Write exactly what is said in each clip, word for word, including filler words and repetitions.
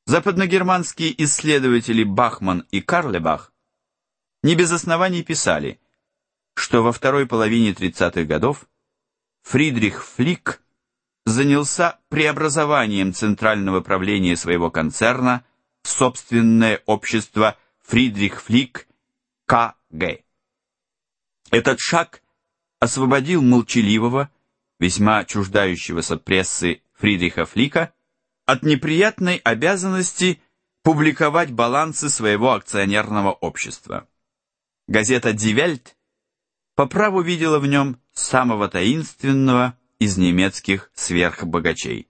Западногерманские исследователи Бахман и Карлебах не без оснований писали, что во второй половине тридцатых годов Фридрих Флик занялся преобразованием центрального правления своего концерна в собственное общество Фридрих Флик ка гэ. Этот шаг освободил молчаливого, весьма чуждающегося прессы Фридриха Флика от неприятной обязанности публиковать балансы своего акционерного общества. Газета «Die Welt» по праву видела в нем самого таинственного из немецких сверхбогачей.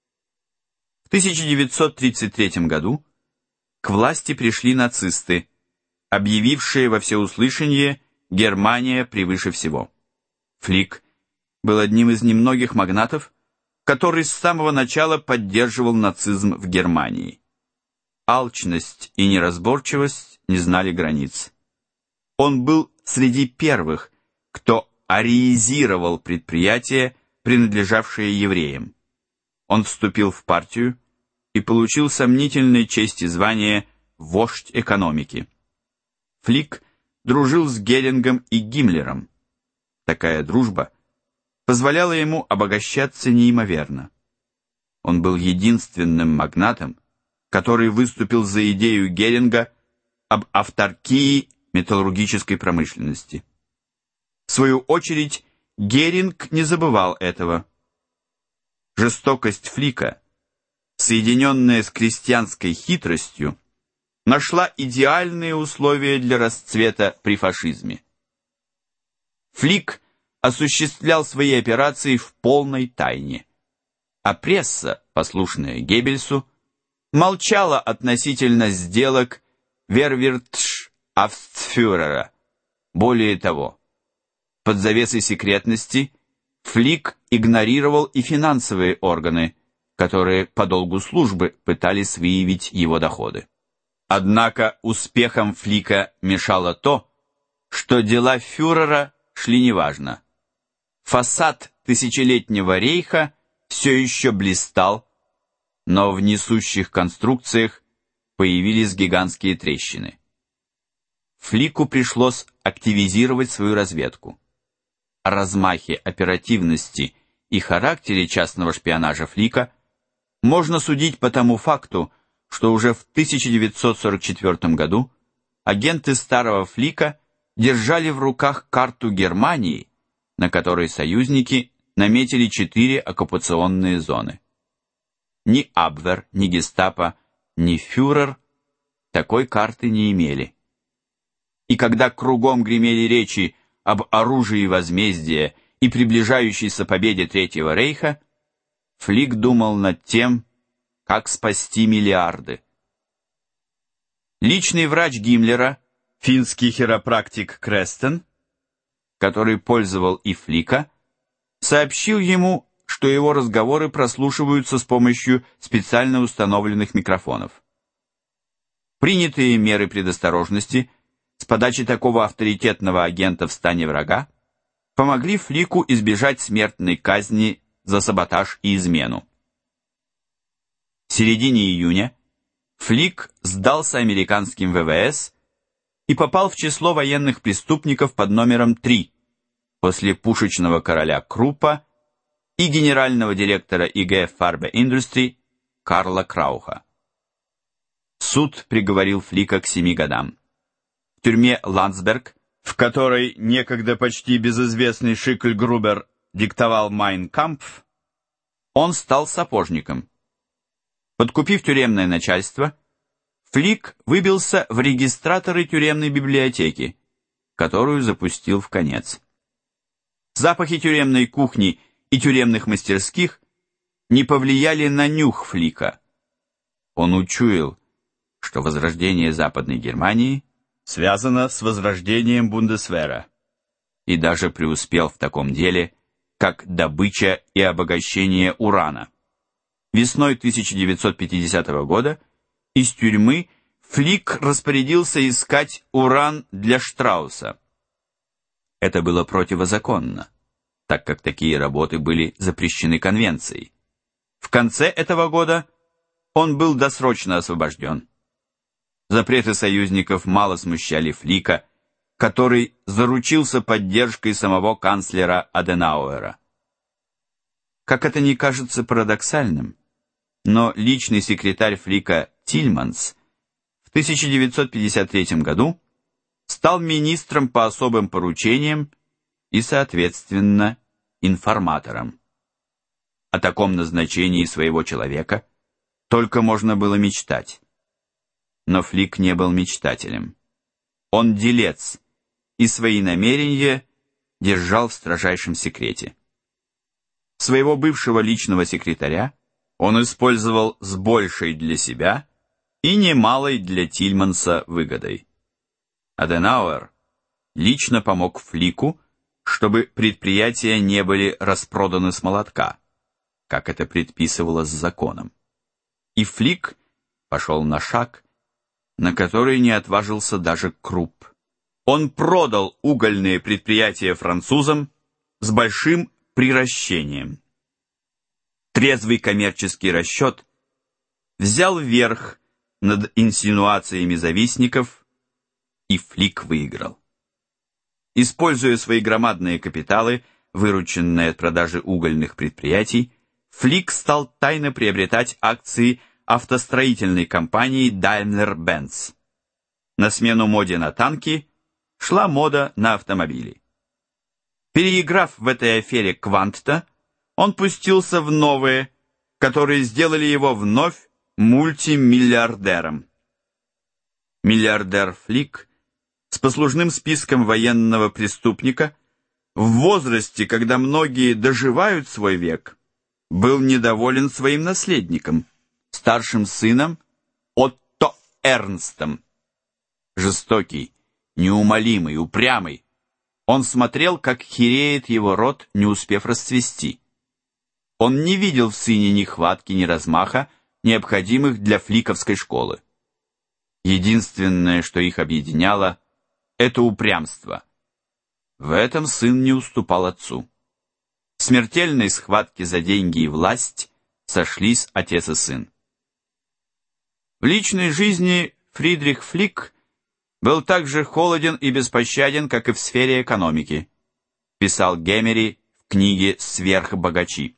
В тысяча девятьсот тридцать третьем году к власти пришли нацисты, объявившие во всеуслышание «Германия превыше всего». Флик был одним из немногих магнатов, который с самого начала поддерживал нацизм в Германии. Алчность и неразборчивость не знали границ. Он был среди первых, кто ариизировал предприятия, принадлежавшие евреям. Он вступил в партию и получил сомнительные чести звания «вождь экономики». Флик дружил с Герингом и Гиммлером. Такая дружба позволяла ему обогащаться неимоверно. Он был единственным магнатом, который выступил за идею Геринга об авторкии металлургической промышленности. В свою очередь, Геринг не забывал этого. Жестокость Флика, соединенная с крестьянской хитростью, нашла идеальные условия для расцвета при фашизме. Флик осуществлял свои операции в полной тайне, а пресса, послушная Геббельсу, молчала относительно сделок Вервиртш-Австфюрера. Более того, под завесой секретности Флик игнорировал и финансовые органы, которые по долгу службы пытались выявить его доходы. Однако успехом Флика мешало то, что дела фюрера шли неважно. Фасад тысячелетнего рейха все еще блистал, но в несущих конструкциях появились гигантские трещины. Флику пришлось активизировать свою разведку. О размахе оперативности и характере частного шпионажа Флика можно судить по тому факту, что уже в тысяча девятьсот сорок четвёртом году агенты старого Флика держали в руках карту Германии, на которой союзники наметили четыре оккупационные зоны. Ни Абвер, ни Гестапо, ни фюрер такой карты не имели. И когда кругом гремели речи об оружии возмездия и приближающейся победе Третьего рейха, Флик думал над тем, как спасти миллиарды. Личный врач Гиммлера, финский хиропрактик Крестен, который пользовал и Флика, сообщил ему, что его разговоры прослушиваются с помощью специально установленных микрофонов. Принятые меры предосторожности с подачи такого авторитетного агента в стане врага помогли Флику избежать смертной казни за саботаж и измену. В середине июня Флик сдался американским вэ вэ эс и попал в число военных преступников под номером три после пушечного короля Круппа и генерального директора и гэ Farbe Industrie Карла Крауха. Суд приговорил Флика к семи годам. В тюрьме Ландсберг, в которой некогда почти безызвестный Шикль Грубер диктовал «Майн Кампф», он стал сапожником. Подкупив тюремное начальство, Флик выбился в регистраторы тюремной библиотеки, которую запустил в конец. Запахи тюремной кухни и тюремных мастерских не повлияли на нюх Флика. Он учуял, что возрождение Западной Германии связано с возрождением Бундесвера, и даже преуспел в таком деле, как добыча и обогащение урана. Весной тысяча девятьсот пятидесятого года из тюрьмы Флик распорядился искать уран для Штрауса. Это было противозаконно, так как такие работы были запрещены конвенцией. В конце этого года он был досрочно освобожден. Запреты союзников мало смущали Флика, который заручился поддержкой самого канцлера Аденауэра. Как это ни кажется парадоксальным, но личный секретарь Флика Тильманс в тысяча девятьсот пятьдесят третьем году стал министром по особым поручениям и, соответственно, информатором. О таком назначении своего человека только можно было мечтать. Но Флик не был мечтателем. Он делец, и свои намерения держал в строжайшем секрете. Своего бывшего личного секретаря он использовал с большей для себя и немалой для Тильманса выгодой. Аденауэр лично помог Флику, чтобы предприятия не были распроданы с молотка, как это предписывалось законом. И Флик пошел на шаг, на который не отважился даже Крупп. Он продал угольные предприятия французам с большим приращением. Трезвый коммерческий расчет взял верх над инсинуациями завистников, и Флик выиграл. Используя свои громадные капиталы, вырученные от продажи угольных предприятий, Флик стал тайно приобретать акции автостроительной компании Daimler-Benz. На смену моде на танки шла мода на автомобили. Переиграв в этой афере Квантта, он пустился в новые, которые сделали его вновь мультимиллиардером. Миллиардер Флик с послужным списком военного преступника в возрасте, когда многие доживают свой век, был недоволен своим наследником, старшим сыном Отто Эрнстом. Жестокий, неумолимый, упрямый, он смотрел, как хереет его род, не успев расцвести. Он не видел в сыне ни хватки, ни размаха, необходимых для фликовской школы. Единственное, что их объединяло, это упрямство. В этом сын не уступал отцу. В смертельной схватке за деньги и власть сошлись отец и сын. В личной жизни Фридрих Флик был так же холоден и беспощаден, как и в сфере экономики, писал Гемери в книге «Сверхбогачи».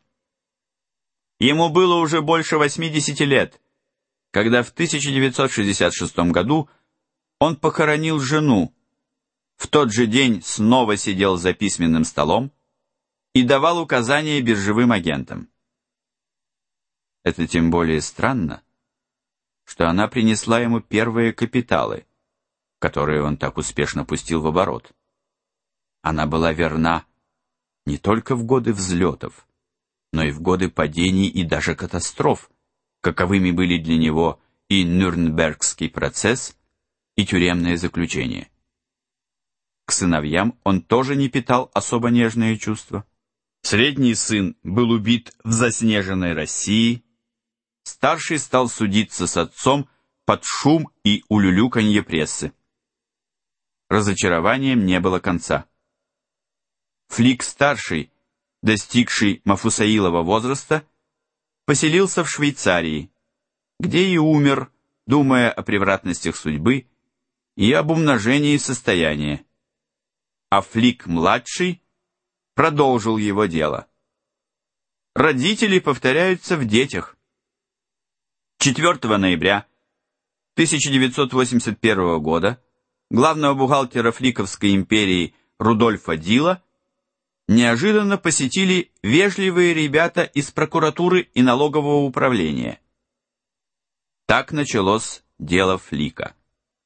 Ему было уже больше восьмидесяти лет, когда в тысяча девятьсот шестьдесят шестом году он похоронил жену, в тот же день снова сидел за письменным столом и давал указания биржевым агентам. Это тем более странно, что она принесла ему первые капиталы, которые он так успешно пустил в оборот. Она была верна не только в годы взлетов, но и в годы падений и даже катастроф, каковыми были для него и Нюрнбергский процесс, и тюремное заключение. К сыновьям он тоже не питал особо нежные чувства. Средний сын был убит в заснеженной России, старший стал судиться с отцом под шум и улюлюканье прессы. Разочарованием не было конца. Флик-старший, достигший Мафусаилова возраста, поселился в Швейцарии, где и умер, думая о превратностях судьбы и об умножении состояния. А Флик-младший продолжил его дело. Родители повторяются в детях. четвёртого ноября тысяча девятьсот восемьдесят первого года главного бухгалтера Фликовской империи Рудольфа Дила неожиданно посетили вежливые ребята из прокуратуры и налогового управления. Так началось дело Флика.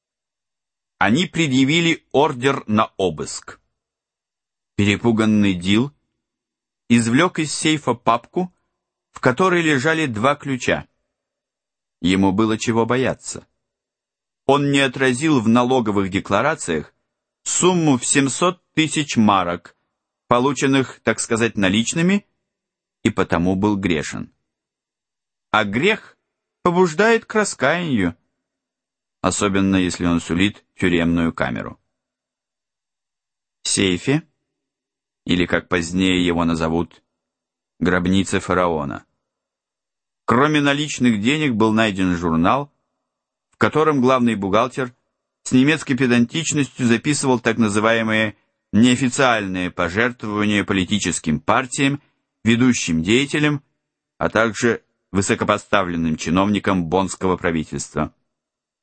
Они предъявили ордер на обыск. Перепуганный Дил извлек из сейфа папку, в которой лежали два ключа. Ему было чего бояться. Он не отразил в налоговых декларациях сумму в семьсот тысяч марок, полученных, так сказать, наличными, и потому был грешен. А грех побуждает к раскаянию, особенно если он сулит тюремную камеру. В сейфе, или, как позднее его назовут, гробнице фараона, Кроме наличных денег был найден журнал, в котором главный бухгалтер с немецкой педантичностью записывал так называемые неофициальные пожертвования политическим партиям, ведущим деятелям, а также высокопоставленным чиновникам боннского правительства.